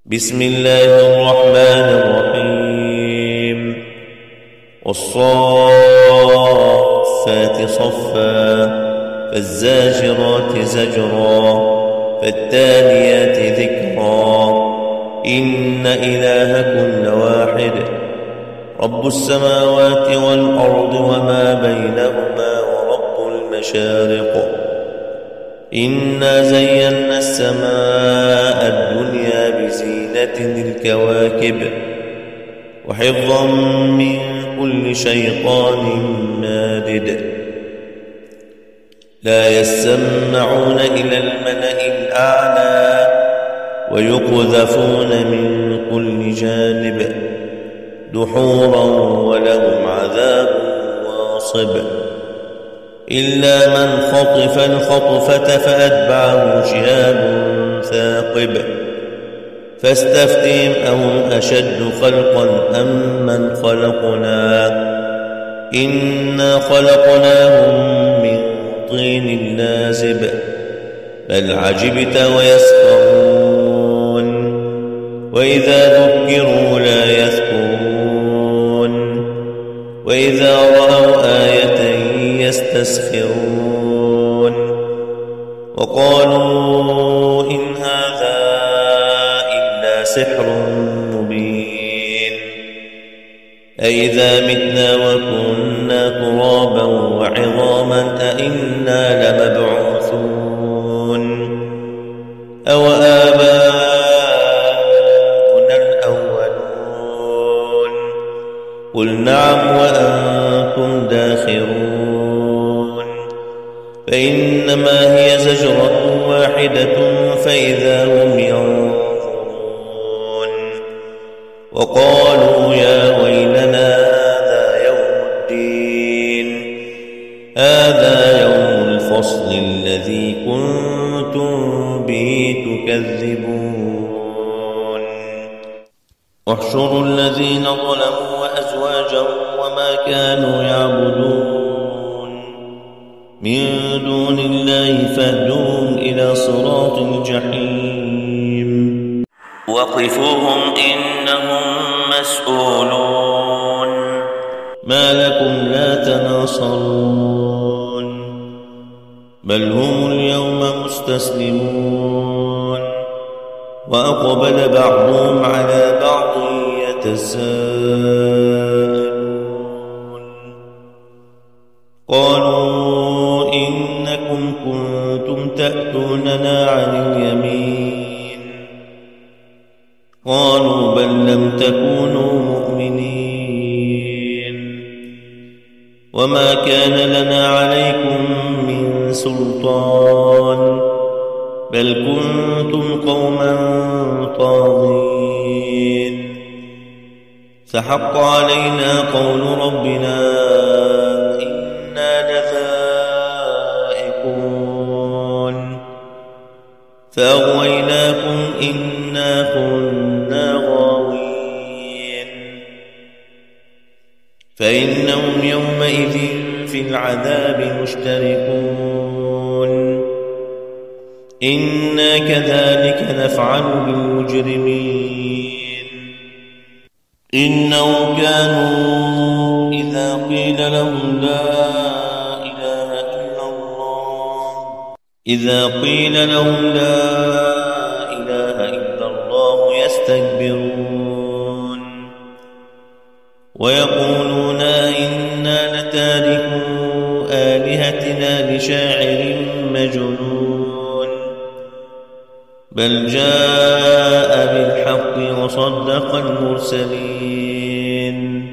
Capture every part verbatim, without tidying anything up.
بسم الله الرحمن الرحيم والصافات صفا فالزاجرات زجرا فالتاليات ذكرا إن إلهكم لواحد رب السماوات والأرض وما بينهما ورب المشارق إنا زينا السماء الدنيا بزينة الكواكب وحفظا من كل شيطان مارد لا يسمعون إلى الملأ الأعلى ويقذفون من كل جانب دحورا ولهم عذاب واصب إلا من خطف الخطفة فأتبعه شهاب ثاقب فاستفتهم أهم أشد خلقا أم من خلقنا إنا خلقناهم من طين لازب بل عجبت ويسخرون وإذا ذكروا لا يذكرون وإذا رأوا آية يستسخرون وقالوا إن هذا إلا سحر مبين أئذا متنا وكنا ترابا وعظاما أئنا لمبعوثون أو آباؤنا الأولون قل نعم وأنتم داخرون فإنما هي زجرة واحدة فإذا هم ينظرون وقالوا يا ويلنا هذا يوم الدين هذا يوم الفصل الذي كنتم به تكذبون واحشروا الذين ظلموا وأزواجهم وما كانوا يعبدون من دون الله فاهدوهم إلى صراط الجحيم وقفوهم إنهم مسؤولون ما لكم لا تناصرون بل هم اليوم مستسلمون وأقبل بعضهم على بعض يتساءلون قالوا إنكم كنتم تأتوننا عن اليمين قالوا بل لم تكونوا مؤمنين وما كان لنا عليكم من سلطان بل كنتم قوما طاغين فحق علينا قول ربنا إنا لذائقون فأغويناكم إنا كنا غاوين فإنهم يومئذ في العذاب مشتركون إنا كذلك نفعل بالمجرمين إنهم كانوا إذا قيل لهم لا إله إلا الله إذا قيل لهم لا إله إلا الله يستكبرون ويقولون إنا لتاركو آلهتنا لشاعر مجنون بل جاء بالحق وصدق المرسلين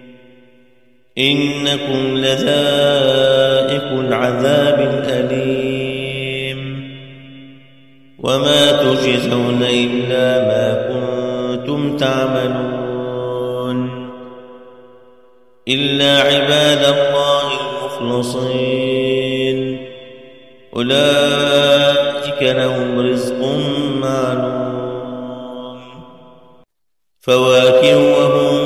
إنكم لذائق العذاب الأليم وما تجزون إلا ما كنتم تعملون إلا عباد الله المخلصين أولئك لهم رزق معلوم فواكه وهم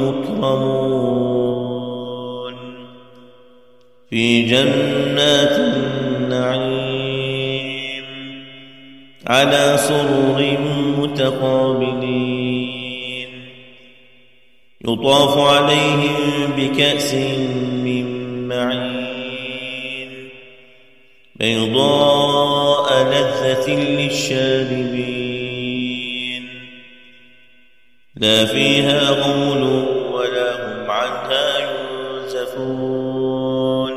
مكرمون في جنات النعيم على سرر متقابلين يطاف عليهم بكأس من معين بيضاء لذة للشاربين لا فيها غول ولا هم عنها ينزفون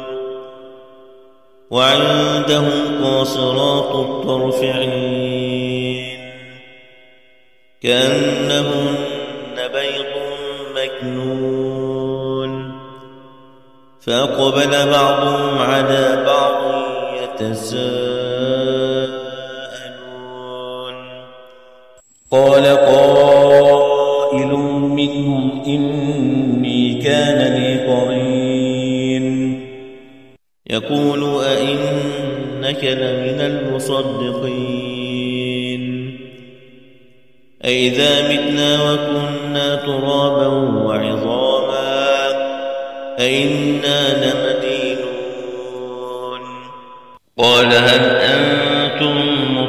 وعندهم قاصرات الطرف عين كأنهن بيض مكنون فأقبل بعضهم على بعض يتساءلون قال قائل منهم إني كان لي قرين يقول أئنك لمن المصدقين أئذا متنا وكنا ترابا وعظاما أئنا لمدينون قال هل أنتم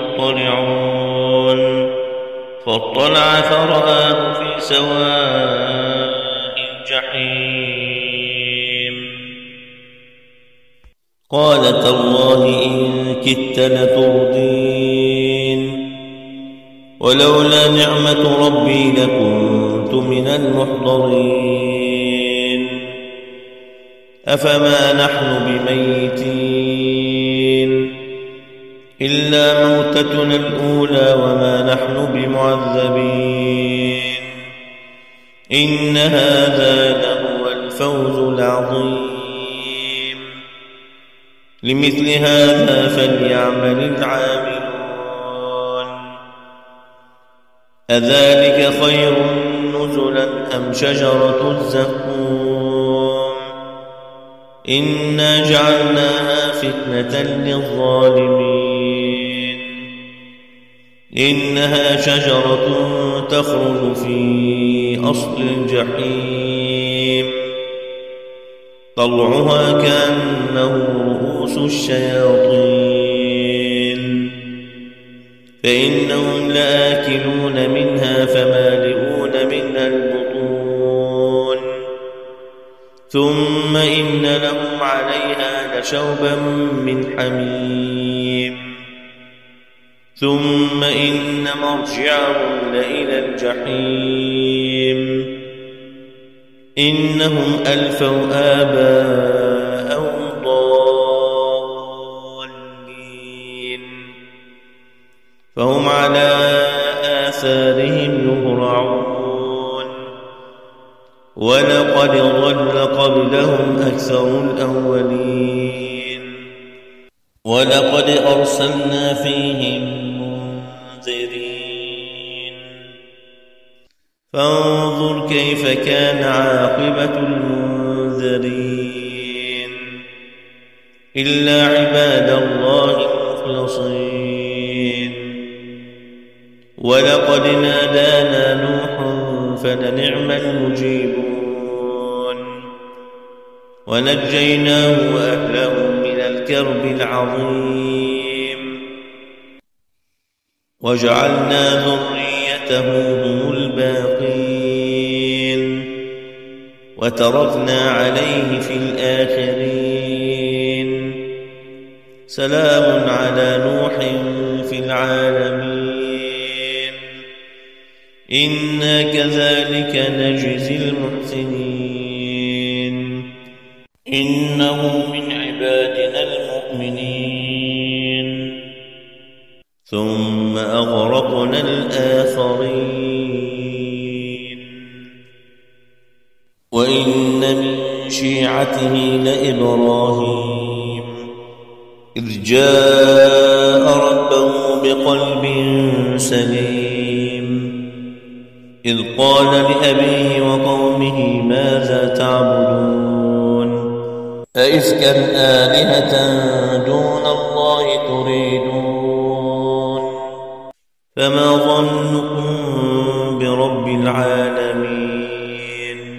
مطلعون فاطلع فرآه في سواء الجحيم قال تالله إن كدت لتردين ولولا نعمة ربي لكنت من المحضرين أفما نحن بميتين إلا موتتنا الأولى وما نحن بمعذبين إن هذا لهو الفوز العظيم لمثل هذا فليعمل العاملون أذلك خير نزلا أم شجرة الزقوم إنا جعلناها فتنة للظالمين إنها شجرة تخرج في أصل الجحيم طلعها كأنه رؤوس الشياطين فإنهم لآكلون منها فمالئون منها البطون ثم إن لهم عليها لشوبا من حميم ثم إن مرجعهم لإلى الجحيم إنهم ألفوا آباءهم ضالين فهم على آثارهم يهرعون ولقد ضل قبلهم أكثر الأولين ولقد أرسلنا فيهم منذرين فانظر كيف كان عاقبة المنذرين إلا عباد الله المخلصين ولقد نادانا نوح فلنعم المجيبون ونجيناه وأهله من الكرب العظيم وجعلنا ذريته هم الباقين وتركنا عليه في الآخرين سلام على نوح في العالمين إنا كذلك نجزي المحسنين إنه من عبادنا المؤمنين ثم أغرقنا الآخرين وإن من شيعته لإبراهيم إذ جاء ربه بقلب سليم إذ قال لأبيه وقومه ماذا تعبدون أئفكا آلهة دون الله تريدون فما ظنكم برب العالمين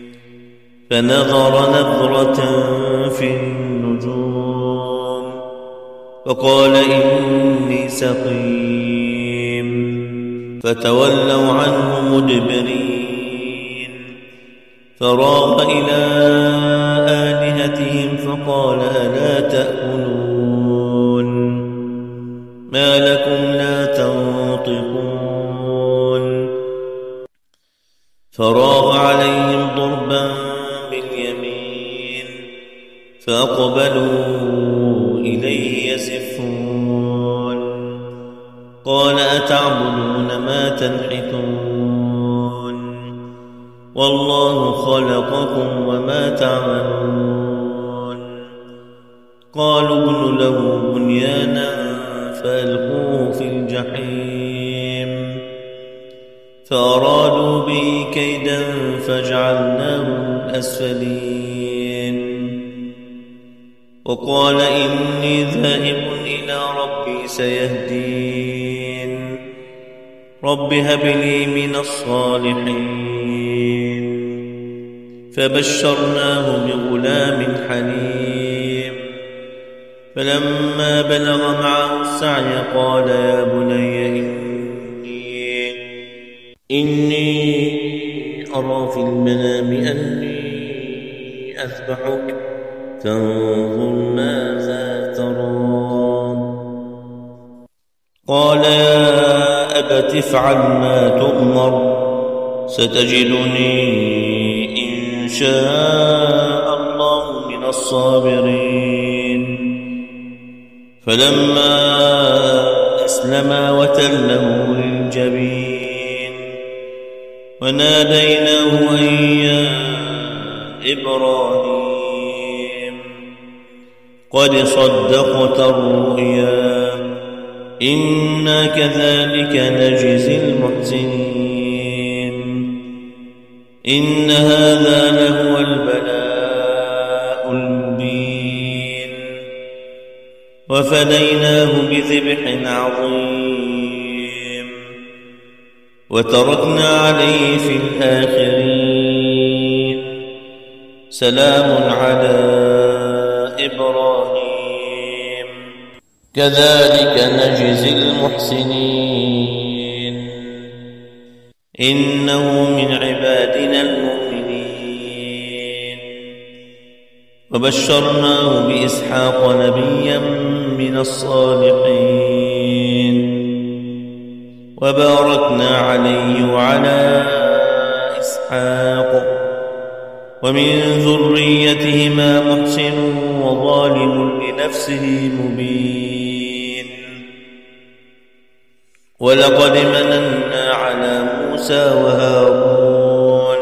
فنظر نظرة في النجوم فقال إني سقيم فتولوا عنه مدبرين فراغ إلى آلهتهم فقال ألا تأكلون ما لكم لا تنطقون فراغ عليهم ضربا باليمين فأقبلوا إليه يزفون قال أتعبدون ما تنحتون والله خلقكم وما تعملون قالوا ابن له بنيانا فألقوه في الجحيم فأرادوا به كيدا فجعلناهم الأسفلين وقال إني ذاهب إلى ربي سيهدين رب هب لي من الصالحين فبشرناه بغلام حليم فلما بلغ معه السعي قال يا بني إني, إني أرى في المنام أني أذبحك فانظر ماذا ترى قال يا أبت افعل ما تؤمر ستجدني إن شاء الله من الصابرين فلما أسلما وتله للجبين وناديناه أن يا إبراهيم قد صدقت الرؤيا إنا كذلك نجزي المحسنين إن هذا لهو البلاء المبين وفديناه بذبح عظيم وتركنا عليه في الآخرين سلام على إبراهيم كذلك نجزي المحسنين إنه من عبادنا المؤمنين وبشرناه بإسحاق نبيا من الصالحين وباركنا عليه وعلى إسحاق ومن ذريتهما محسن وظالم لنفسه مبين ولقد مننا على موسى وهارون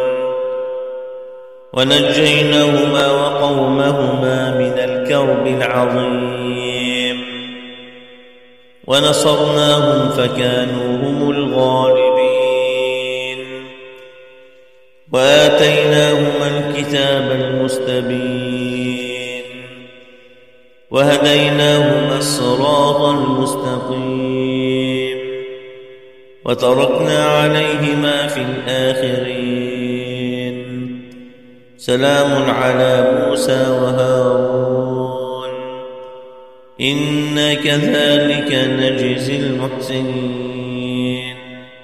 ونجيناهما وقومهما من الكرب العظيم ونصرناهم فكانوا هم الغالبين وآتيناهما الكتاب المستبين وهديناهما الصراط المستقيم وتركنا عليهما في الآخرين سلام على موسى وهارون إنا كذلك نجزي المحسنين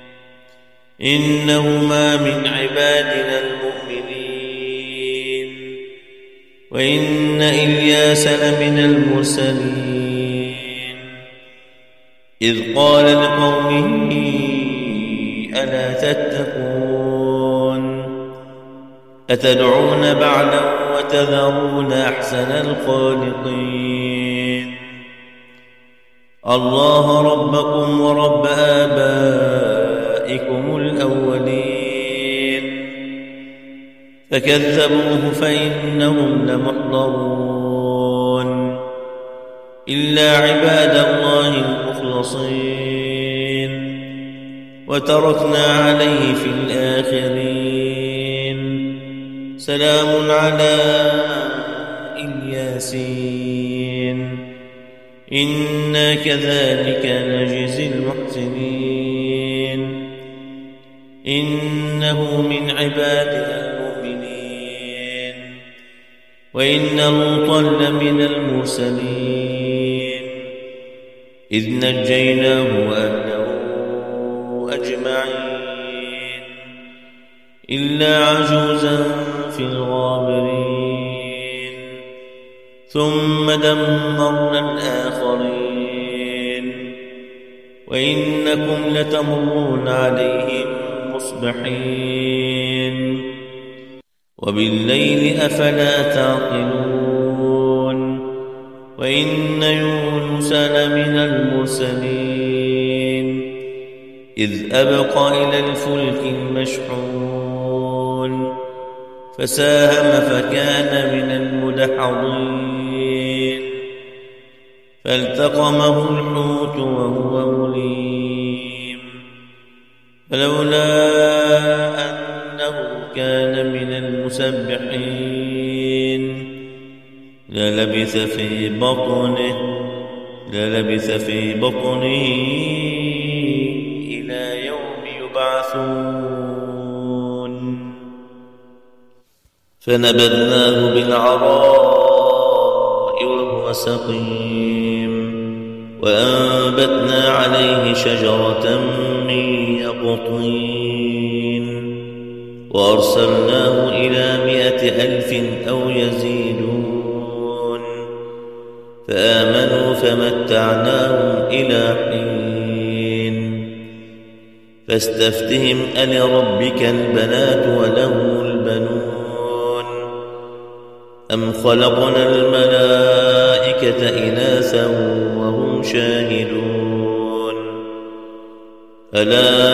إنهما من عبادنا المؤمنين وإن إلياس لمن المرسلين إذ قال لقومه ألا تتقون أتدعون بعلا وتذرون أحسن الخالقين الله ربكم ورب آبائكم الأولين فكذبوه فإنهم لمحضرون إلا عباد الله المخلصين وتركنا عليه في الآخرين سلام على الياسين إنا كذلك نجزي المحسنين إنه من عبادنا المؤمنين وإن لوطا لمن المرسلين إذ نجيناه وأهله أجمعين أجمعين إلا عجوزا في الغابرين ثم دمرنا الآخرين وإنكم لتمرون عليهم مصبحين وبالليل أفلا تعقلون وإن يونس لمن المرسلين إذ أبق إلى الفلك المشحون فساهم فكان من المدحضين فالتقمه الحوت وهو مليم فلولا أنه كان من المسبحين للبث في بطنه للبث في بطنه إلى يوم يبعثون فنبذناه بالعراء وهو سقيم وأنبتنا عليه شجرة من يقطين وأرسلناه إلى مائة ألف أو يزيدون فآمنوا فمتعناهم إلى حين فاستفتهم ألربك البنات ولهم البنون أم خلقنا الملائكة إناثا وهم شاهدون ألا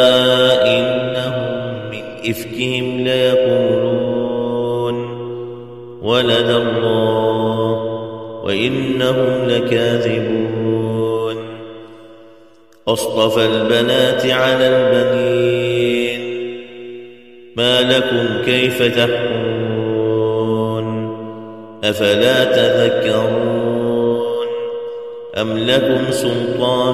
إنهم من إفكهم ليقولون ولد الله وإنهم لكاذبون أصطفى البنات على البنين ما لكم كيف تحكمون أفلا تذكرون أم لكم سلطان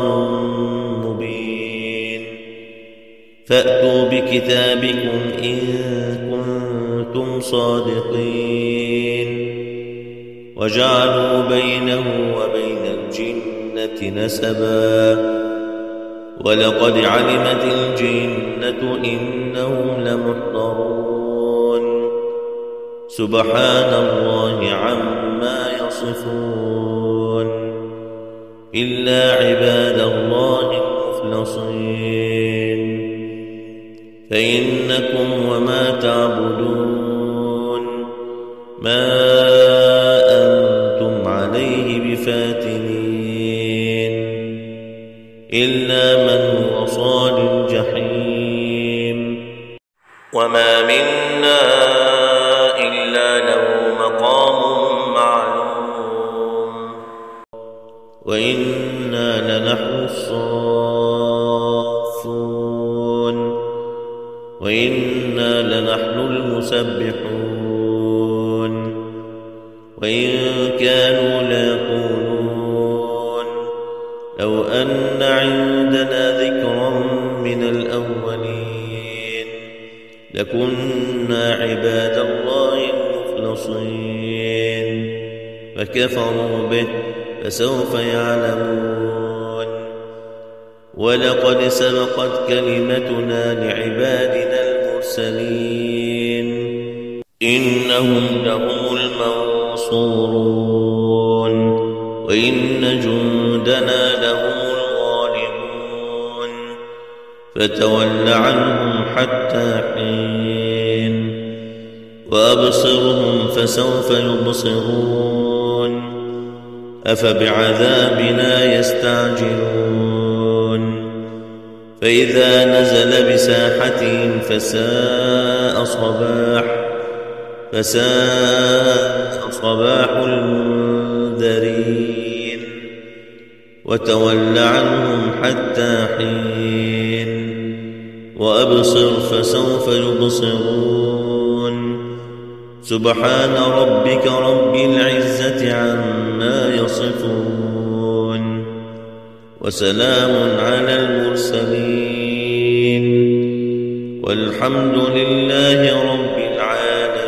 مبين فأتوا بكتابكم إن كنتم صادقين وجعلوا بينه وبين الجنة نسبا ولقد علمت الجنة إنهم لمحضرون سبحان الله عما يصفون إلا عباد الله المخلصين فإنكم وما تعبدون ما أنتم عليه بفاتنين إلا من هو صال الجحيم وما منا إلا له مقام معلوم وإنا لنحن الصافون وإنا لنحن المسبحون وإن كانوا ليقولون لو أن عندنا ذكرا من الأولين لكنا عباد الله المخلصين فكفروا به فسوف يعلمون ولقد سبقت كلمتنا لعبادنا المرسلين إنهم لهم المنصورون وإن جندنا لهم الغالبون فتول عنهم حتى حين وأبصرهم فسوف يبصرون أفبعذابنا يستعجلون فإذا نزل بساحتهم فساء صباح فساء صباح المنذرين وتول عنهم حتى حين وأبصر فسوف يبصرون سبحان ربك رب العزة عما يصفون وسلام على المرسلين والحمد لله رب العالمين.